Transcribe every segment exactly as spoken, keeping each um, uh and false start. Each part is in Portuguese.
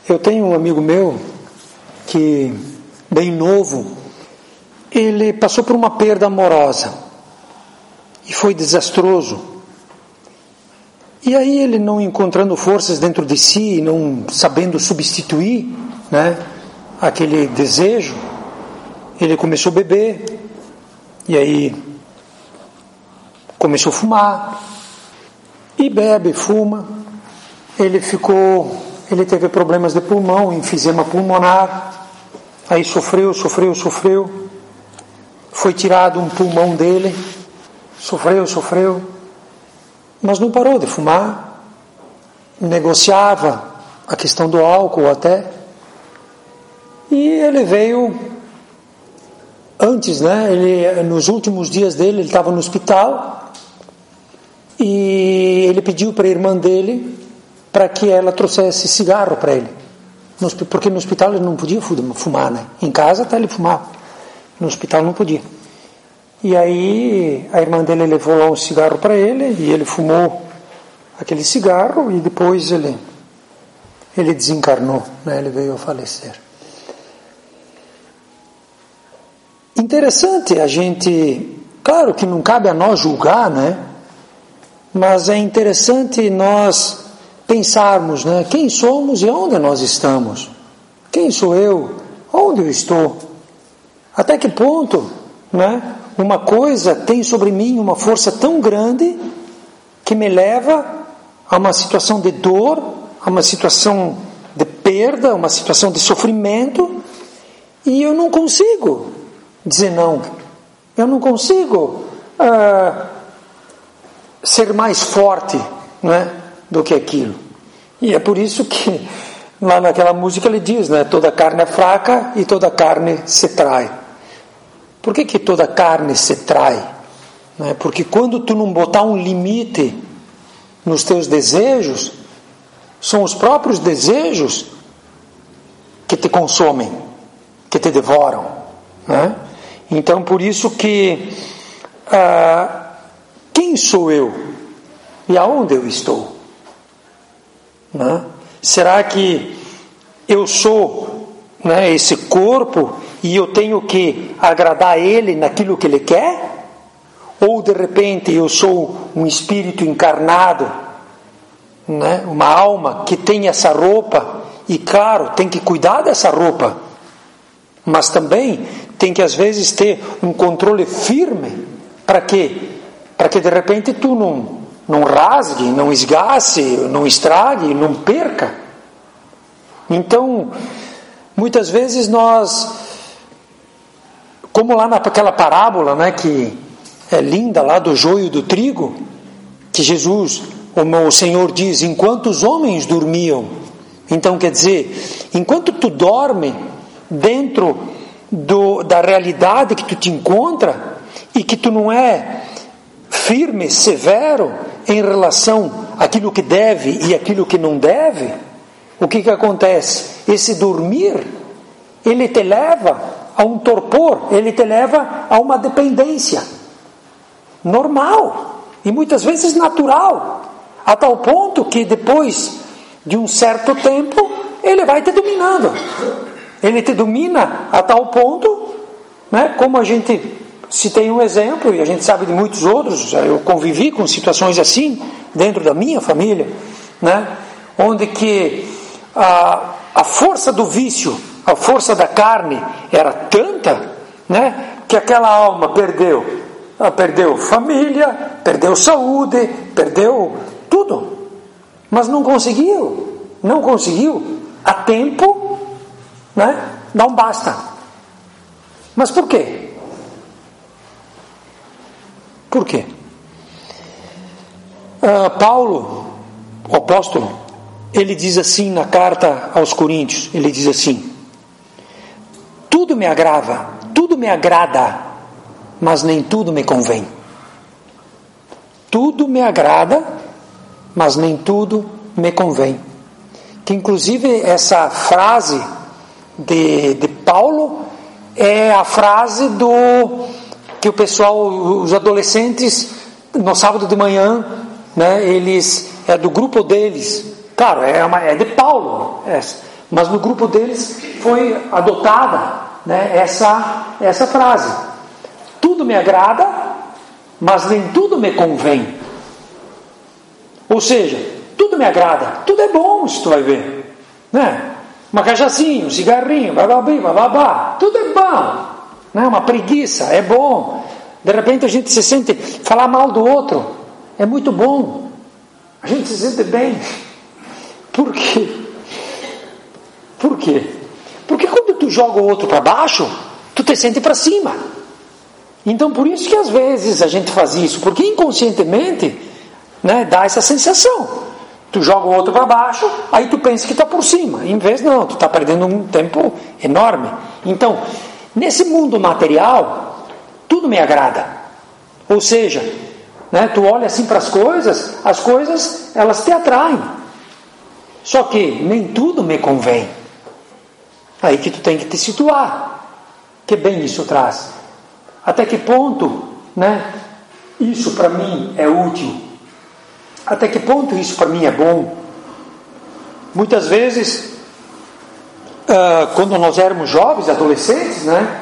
Eu tenho um amigo meu que, bem novo, ele passou por uma perda amorosa e foi desastroso. E aí ele, não encontrando forças dentro de si, não sabendo substituir, né, aquele desejo, ele começou a beber, e aí começou a fumar, e bebe, fuma. Ele ficou, ele teve problemas de pulmão, enfisema pulmonar, aí sofreu, sofreu, sofreu, foi tirado um pulmão dele, sofreu, sofreu, mas não parou de fumar, negociava a questão do álcool até, e ele veio, antes, né, ele, nos últimos dias dele, ele estava no hospital, e ele pediu para a irmã dele, para que ela trouxesse cigarro para ele, porque no hospital ele não podia fumar, né? Em casa até ele fumava, no hospital não podia. E aí a irmã dele levou lá um cigarro para ele, e ele fumou aquele cigarro, e depois ele, ele desencarnou, né? Ele veio a falecer. Interessante a gente, claro que não cabe a nós julgar, né? Mas é interessante nós pensarmos, né, quem somos e onde nós estamos. Quem sou eu? Onde eu estou? Até que ponto, né, uma coisa tem sobre mim uma força tão grande que me leva a uma situação de dor, a uma situação de perda, uma situação de sofrimento, e eu não consigo dizer não. Eu não consigo uh, ser mais forte, né, do que aquilo. E é por isso que lá naquela música ele diz, né, toda carne é fraca e toda carne se trai. Por que que toda carne se trai? Né? Porque quando tu não botar um limite nos teus desejos, são os próprios desejos que te consomem, que te devoram, né? Então por isso que ah, quem sou eu e aonde eu estou? Né? Será que eu sou, né, esse corpo e eu tenho que agradar a ele naquilo que ele quer? Ou de repente eu sou um espírito encarnado, né, uma alma que tem essa roupa, e claro, tem que cuidar dessa roupa, mas também tem que às vezes ter um controle firme. Para quê? Para que de repente tu não não rasgue, não esgace, não estrague, não perca. Então, muitas vezes nós, como lá naquela parábola, né, que é linda, lá do joio e do trigo, que Jesus, o Senhor diz, enquanto os homens dormiam. Então quer dizer, enquanto tu dorme dentro do, da realidade que tu te encontra, e que tu não é firme, severo em relação àquilo que deve e aquilo que não deve, o que que acontece? Esse dormir, ele te leva a um torpor, ele te leva a uma dependência normal e muitas vezes natural, a tal ponto que depois de um certo tempo ele vai te dominando. Ele te domina a tal ponto, né, como a gente, se tem um exemplo, e a gente sabe de muitos outros, eu convivi com situações assim dentro da minha família, né, onde que a, a força do vício, a força da carne era tanta, né, que aquela alma perdeu, ela perdeu família, perdeu saúde, perdeu tudo, mas não conseguiu, não conseguiu a tempo, né, dar um basta. Mas por quê? Por quê? Uh, Paulo, o apóstolo, ele diz assim na carta aos Coríntios, ele diz assim: tudo me agrada, tudo me agrada, mas nem tudo me convém. Tudo me agrada, mas nem tudo me convém. Que inclusive essa frase de, de Paulo é a frase do que o pessoal, os adolescentes, no sábado de manhã, né, eles, é do grupo deles, claro, é, uma, é de Paulo, é, Mas no grupo deles foi adotada, né, essa, essa frase. Tudo me agrada, mas nem tudo me convém. Ou seja, tudo me agrada, tudo é bom, se tu vai ver, né? Uma cachaçinha, um cigarrinho, bababá, bababá, tudo é bom, né? Uma preguiça, é bom. De repente a gente se sente, falar mal do outro, é muito bom. A gente se sente bem. Por quê? Por quê? Porque quando tu joga o outro para baixo, tu te sente para cima. Então por isso que às vezes a gente faz isso, porque inconscientemente, né, dá essa sensação. Tu joga o outro para baixo, aí tu pensa que está por cima. Em vez não, tu está perdendo um tempo enorme. Então, nesse mundo material, tudo me agrada. Ou seja, né, tu olha assim para as coisas, as coisas elas te atraem. Só que nem tudo me convém. Aí que tu tem que te situar. Que bem isso traz. Até que ponto, né, isso para mim é útil? Até que ponto isso para mim é bom? Muitas vezes, uh, quando nós éramos jovens, adolescentes, né,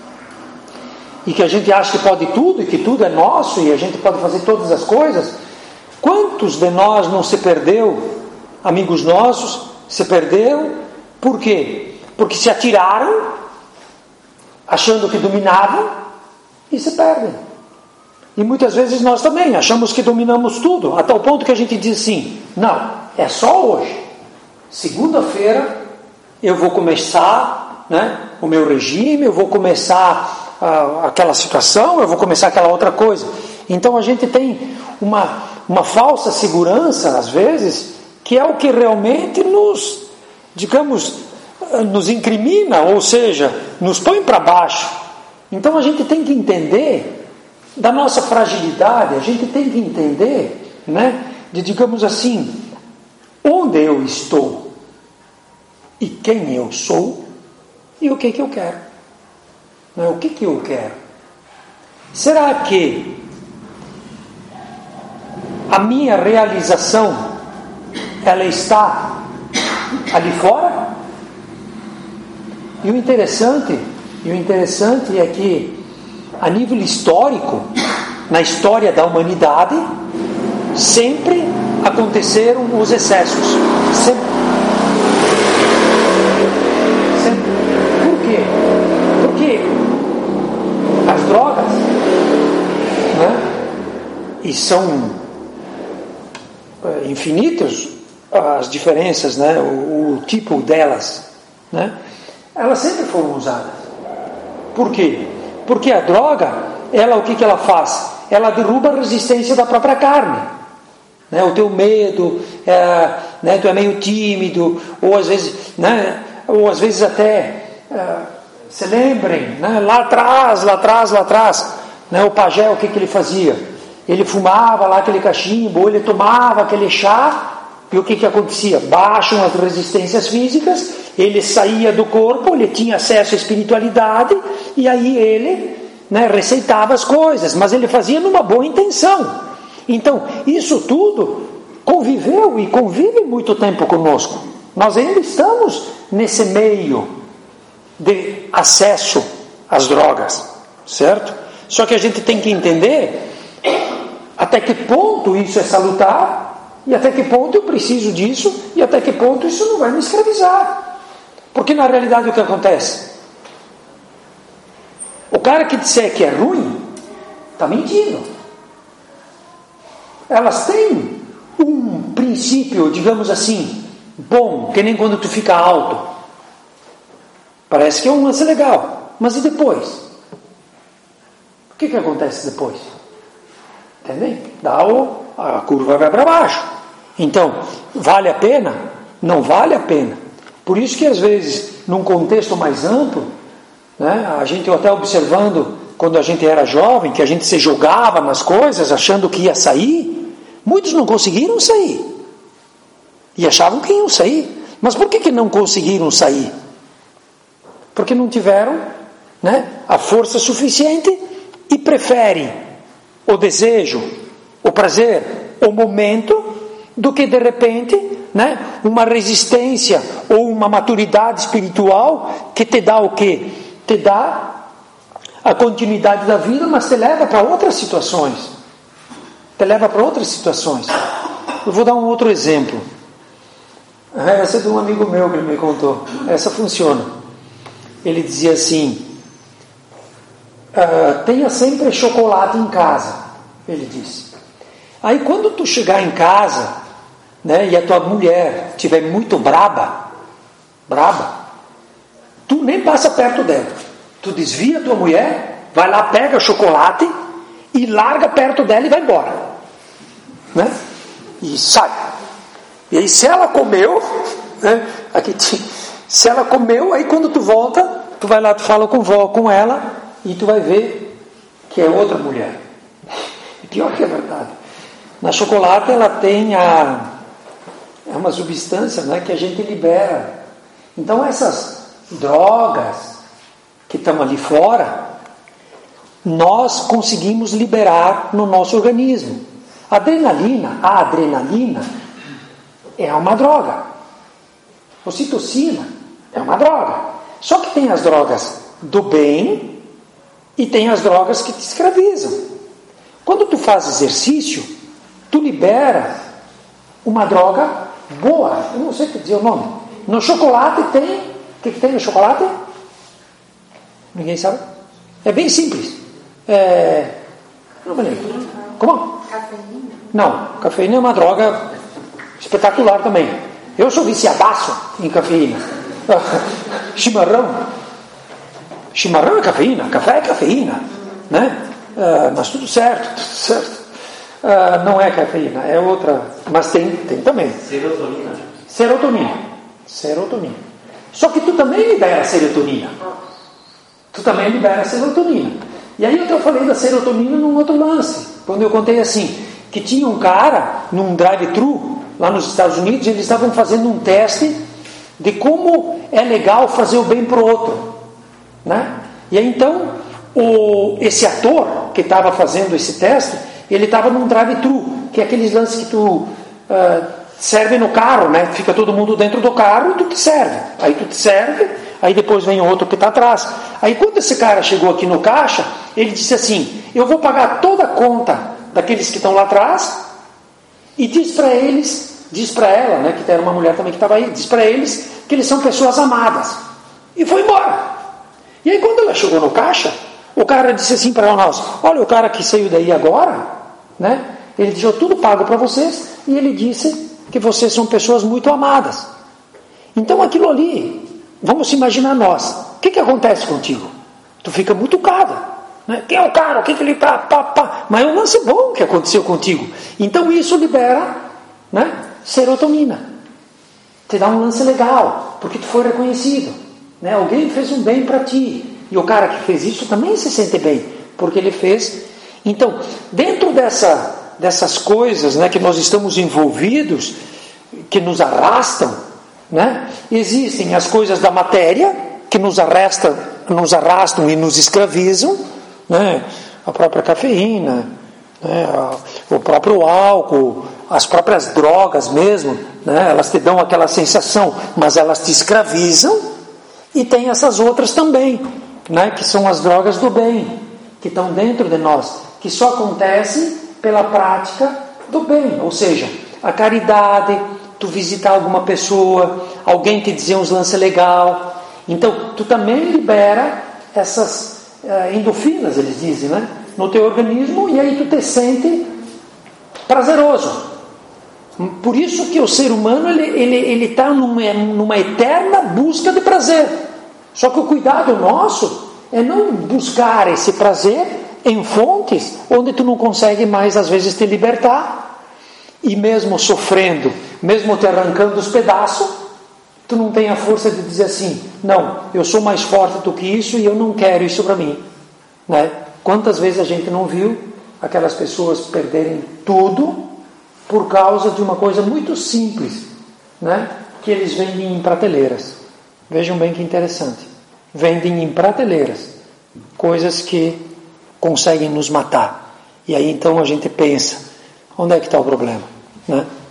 e que a gente acha que pode tudo, e que tudo é nosso, e a gente pode fazer todas as coisas, quantos de nós não se perdeu, amigos nossos, se perderam, por quê? Porque se atiraram, achando que dominavam, e se perdem. E muitas vezes nós também achamos que dominamos tudo, a tal ponto que a gente diz assim, não, é só hoje. Segunda-feira eu vou começar, né, o meu regime, eu vou começar uh, aquela situação, eu vou começar aquela outra coisa. Então a gente tem uma, uma falsa segurança, às vezes, que é o que realmente nos, digamos, nos incrimina, ou seja, nos põe para baixo. Então a gente tem que entender da nossa fragilidade, a gente tem que entender, né, de, digamos assim, onde eu estou e quem eu sou e o que que eu quero, né, o que que eu quero. Será que a minha realização ela está ali fora? E o interessante, e o interessante é que a nível histórico, na história da humanidade, sempre aconteceram os excessos. Sempre. Sempre. Por quê? Porque as drogas, né, e são infinitas as diferenças, né, o, o tipo delas, né, elas sempre foram usadas. Por quê? Porque a droga, ela o que, que ela faz? Ela derruba a resistência da própria carne. Né? O teu medo, é, né? Tu é meio tímido, ou às vezes, né? ou às vezes até, é, se lembrem, né? lá atrás, lá atrás, lá atrás, né? O pajé, o que, que ele fazia? Ele fumava lá aquele cachimbo, ou ele tomava aquele chá, e o que, que acontecia? Baixam as resistências físicas, ele saía do corpo, ele tinha acesso à espiritualidade, e aí ele, né, receitava as coisas, mas ele fazia numa boa intenção. Então, isso tudo conviveu e convive muito tempo conosco. Nós ainda estamos nesse meio de acesso às drogas, certo? Só que a gente tem que entender até que ponto isso é salutar, e até que ponto eu preciso disso, e até que ponto isso não vai me escravizar. Porque na realidade o que acontece? O cara que disser que é ruim, está mentindo. Elas têm um princípio, digamos assim, bom, que nem quando tu fica alto. Parece que é um lance legal. Mas e depois? O que, que acontece depois? Entendem? Dá o, a curva vai para baixo. Então, vale a pena? Não vale a pena. Por isso que às vezes, num contexto mais amplo, né, a gente até observando, quando a gente era jovem, que a gente se jogava nas coisas, achando que ia sair, muitos não conseguiram sair. E achavam que iam sair. Mas por que, que não conseguiram sair? Porque não tiveram, né, a força suficiente e preferem o desejo, o prazer, o momento, do que de repente né, uma resistência ou uma maturidade espiritual que te dá o quê? Te dá a continuidade da vida, mas te leva para outras situações. Te leva para outras situações. Eu vou dar um outro exemplo. Essa é de um amigo meu que ele me contou. Essa funciona. Ele dizia assim: ah, tenha sempre chocolate em casa. Ele disse. Aí quando tu chegar em casa, né, e a tua mulher estiver muito braba, braba, tu nem passa perto dela. Tu desvia a tua mulher, vai lá, pega o chocolate e larga perto dela e vai embora, né? E sai. E aí se ela comeu, né, aqui, se ela comeu, aí quando tu volta, tu vai lá, tu fala com, com ela e tu vai ver que é outra mulher. E pior que é verdade. Na chocolate ela tem a, é uma substância, né, que a gente libera. Então essas drogas que estão ali fora, nós conseguimos liberar no nosso organismo. A adrenalina, a adrenalina é uma droga. Ocitocina é uma droga. Só que tem as drogas do bem e tem as drogas que te escravizam. Quando tu faz exercício, tu libera uma droga boa. Eu não sei o que dizer o nome. No chocolate tem... O que, que tem no chocolate? Ninguém sabe? É bem simples. É... Não me lembro. Como? Cafeína? Não, cafeína é uma droga espetacular também. Eu sou viciadaço em cafeína. Chimarrão. Chimarrão é cafeína, café é cafeína, né? Uh, mas tudo certo, tudo certo. Uh, não é cafeína, é outra, mas tem, tem também. Serotonina. Serotonina. Serotonina. Só que tu também libera serotonina. Tu também libera serotonina. E aí eu falei da serotonina num outro lance. Quando eu contei assim, que tinha um cara num drive-thru lá nos Estados Unidos, eles estavam fazendo um teste de como é legal fazer o bem pro outro, né? E aí então o, esse ator que estava fazendo esse teste, ele estava num drive-thru, que é aqueles lances que tu uh, serve no carro, né? Fica todo mundo dentro do carro e tu te serve. Aí tu te serve, aí depois vem outro que está atrás. Aí quando esse cara chegou aqui no caixa, ele disse assim: eu vou pagar toda a conta daqueles que estão lá atrás, e diz para eles, diz para ela, né, que era uma mulher também que estava aí, diz para eles que eles são pessoas amadas. E foi embora. E aí quando ela chegou no caixa, o cara disse assim para nós: olha, o cara que saiu daí agora, né, ele deixou tudo pago para vocês, e ele disse que vocês são pessoas muito amadas. Então aquilo ali, vamos imaginar nós, o que, que acontece contigo? Tu fica muito cara. Né? Quem é o cara? O que, que ele está? Pá, pá. Mas é um lance bom que aconteceu contigo. Então isso libera, né, serotonina. Te dá um lance legal, porque tu foi reconhecido. Né? Alguém fez um bem para ti. E o cara que fez isso também se sente bem, porque ele fez. Então, dentro dessa, dessas coisas, né, que nós estamos envolvidos, que nos arrastam, né, existem as coisas da matéria, que nos arrastam, nos arrastam e nos escravizam, né? A própria cafeína, né? O próprio álcool, as próprias drogas mesmo, né? Elas te dão aquela sensação, mas elas te escravizam. E tem essas outras também, né? Que são as drogas do bem, que estão dentro de nós, que só acontecem pela prática do bem, ou seja, a caridade, tu visitar alguma pessoa, alguém te dizer uns lances legal. Então tu também libera essas Uh, endorfinas, eles dizem, né, no teu organismo, e aí tu te sente prazeroso. Por isso que o ser humano ele ele ele está numa, numa eterna busca de prazer. Só que o cuidado nosso é não buscar esse prazer em fontes onde tu não consegue mais às vezes te libertar, e mesmo sofrendo, mesmo te arrancando os pedaços, tu não tem a força de dizer assim: não, eu sou mais forte do que isso e eu não quero isso para mim, né? Quantas vezes a gente não viu aquelas pessoas perderem tudo por causa de uma coisa muito simples, né? Que eles vendem em prateleiras. Vejam bem que interessante. Vendem em prateleiras coisas que conseguem nos matar. E aí então a gente pensa: onde é que está o problema, né?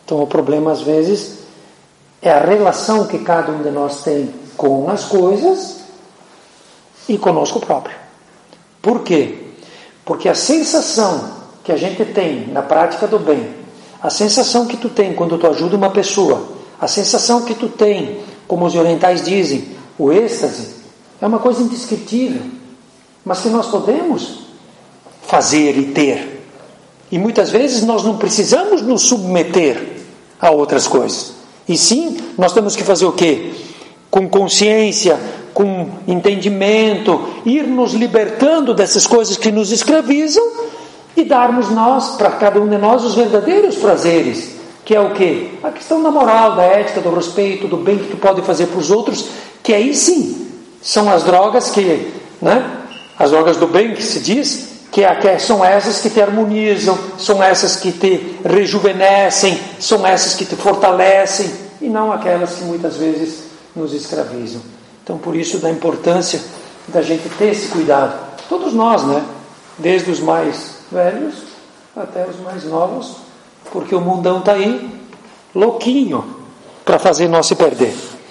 Então o problema às vezes é a relação que cada um de nós tem com as coisas e conosco próprio. Por quê? Porque a sensação que a gente tem na prática do bem, a sensação que tu tem quando tu ajuda uma pessoa, a sensação que tu tem, como os orientais dizem, o êxtase, é uma coisa indescritível, mas que nós podemos fazer e ter. E muitas vezes nós não precisamos nos submeter a outras coisas. E sim, nós temos que fazer o quê? Com consciência, com entendimento, ir nos libertando dessas coisas que nos escravizam e darmos nós, para cada um de nós, os verdadeiros prazeres, que é o quê? A questão da moral, da ética, do respeito, do bem que tu pode fazer para os outros, que aí sim, são as drogas que, né? As drogas do bem que se diz, que, é, que são essas que te harmonizam, são essas que te rejuvenescem, são essas que te fortalecem, e não aquelas que muitas vezes nos escravizam. Então, por isso, da importância da gente ter esse cuidado. Todos nós, né? Desde os mais velhos até os mais novos, porque o mundão está aí, louquinho, para fazer nós se perder.